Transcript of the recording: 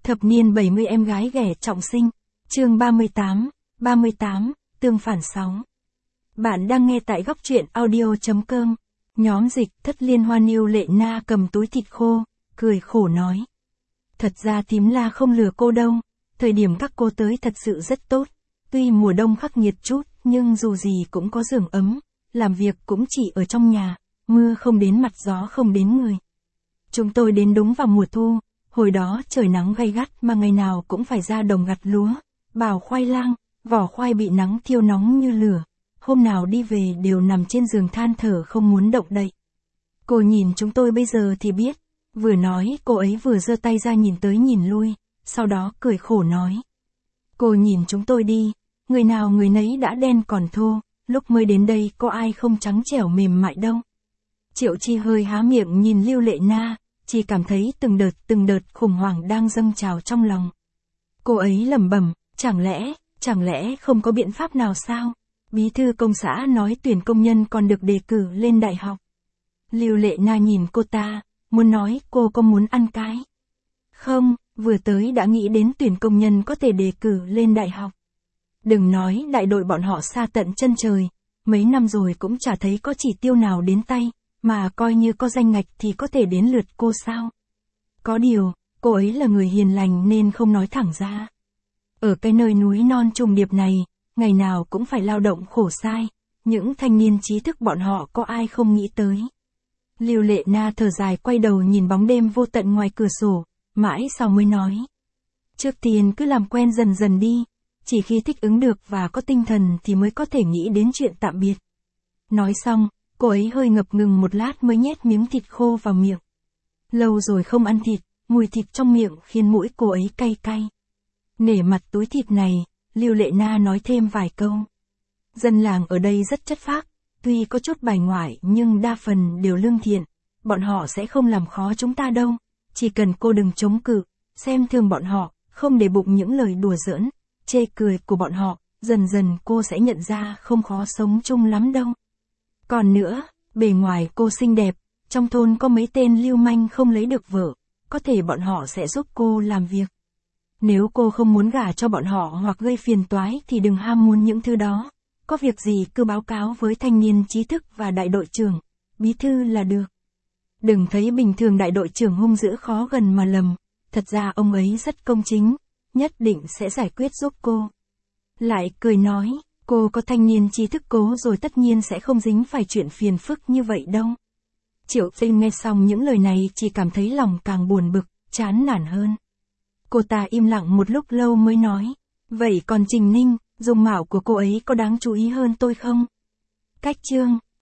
Thập niên 70 em gái ghẻ trọng sinh. Chương 38, tương phản sóng. Bạn đang nghe tại góc truyện audio.com. Nhóm dịch thất liên hoa Niu Lệ Na cầm túi thịt khô, cười khổ nói. Thật ra thím La không lừa cô đâu, thời điểm các cô tới thật sự rất tốt. Tuy mùa đông khắc nghiệt chút, nhưng dù gì cũng có giường ấm, làm việc cũng chỉ ở trong nhà, mưa không đến mặt gió không đến người. Chúng tôi đến đúng vào mùa thu, hồi đó trời nắng gay gắt mà ngày nào cũng phải ra đồng gặt lúa, bào khoai lang, vỏ khoai bị nắng thiêu nóng như lửa. Hôm nào đi về đều nằm trên giường than thở không muốn động đậy. Cô nhìn chúng tôi bây giờ thì biết, vừa nói cô ấy vừa giơ tay ra nhìn tới nhìn lui, sau đó cười khổ nói. Cô nhìn chúng tôi đi, người nào người nấy đã đen còn thô, lúc mới đến đây có ai không trắng trẻo mềm mại đâu. Triệu Chi hơi há miệng nhìn Lưu Lệ Na, chỉ cảm thấy từng đợt khủng hoảng đang dâng trào trong lòng. Cô ấy lẩm bẩm, chẳng lẽ không có biện pháp nào sao? Bí thư công xã nói tuyển công nhân còn được đề cử lên đại học. Lưu Lệ Na nhìn cô ta, muốn nói cô có muốn ăn cái. Không, vừa tới đã nghĩ đến tuyển công nhân có thể đề cử lên đại học. Đừng nói đại đội bọn họ xa tận chân trời, mấy năm rồi cũng chả thấy có chỉ tiêu nào đến tay, mà coi như có danh ngạch thì có thể đến lượt cô sao. Có điều, cô ấy là người hiền lành nên không nói thẳng ra. Ở cái nơi núi non trùng điệp này, ngày nào cũng phải lao động khổ sai, những thanh niên trí thức bọn họ có ai không nghĩ tới. Lưu Lệ Na thở dài quay đầu nhìn bóng đêm vô tận ngoài cửa sổ, mãi sau mới nói. Trước tiên cứ làm quen dần dần đi, chỉ khi thích ứng được và có tinh thần thì mới có thể nghĩ đến chuyện tạm biệt. Nói xong, cô ấy hơi ngập ngừng một lát mới nhét miếng thịt khô vào miệng. Lâu rồi không ăn thịt, mùi thịt trong miệng khiến mũi cô ấy cay cay. Nể mặt túi thịt này, Lưu Lệ Na nói thêm vài câu. Dân làng ở đây rất chất phác, tuy có chút bài ngoại nhưng đa phần đều lương thiện, bọn họ sẽ không làm khó chúng ta đâu, chỉ cần cô đừng chống cự, xem thường bọn họ, không để bụng những lời đùa giỡn, chê cười của bọn họ, dần dần cô sẽ nhận ra không khó sống chung lắm đâu. Còn nữa, bề ngoài cô xinh đẹp, trong thôn có mấy tên lưu manh không lấy được vợ, có thể bọn họ sẽ giúp cô làm việc. Nếu cô không muốn gả cho bọn họ hoặc gây phiền toái thì đừng ham muốn những thứ đó. Có việc gì cứ báo cáo với thanh niên trí thức và đại đội trưởng, bí thư là được. Đừng thấy bình thường đại đội trưởng hung dữ khó gần mà lầm, thật ra ông ấy rất công chính, nhất định sẽ giải quyết giúp cô. Lại cười nói, cô có thanh niên trí thức cố rồi tất nhiên sẽ không dính phải chuyện phiền phức như vậy đâu. Triệu Tinh nghe xong những lời này chỉ cảm thấy lòng càng buồn bực, chán nản hơn. Cô ta im lặng một lúc lâu mới nói, vậy còn Trình Ninh, dung mạo của cô ấy có đáng chú ý hơn tôi không? Cách chương